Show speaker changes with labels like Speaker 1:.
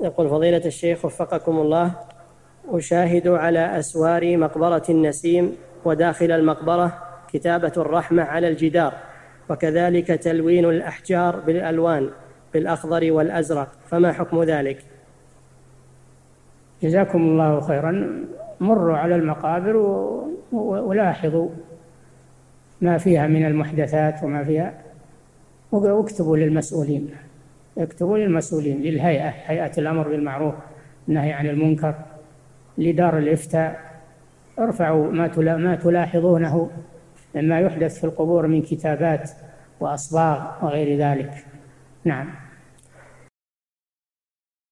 Speaker 1: يقول فضيلة الشيخ وفقكم الله: أشاهد على أسوار مقبرة النسيم وداخل المقبرة كتابة الرحمة على الجدار، وكذلك تلوين الأحجار بالألوان بالأخضر والأزرق، فما حكم ذلك؟
Speaker 2: جزاكم الله خيرا. مروا على المقابر ولاحظوا ما فيها من المحدثات وما فيها، واكتبوا للمسؤولين، اكتبوا للمسؤولين، للهيئة، هيئة الأمر بالمعروف والنهي عن المنكر، لدار الإفتاء، ارفعوا ما تلاحظونه مما يحدث في القبور من كتابات وأصباغ وغير ذلك. نعم.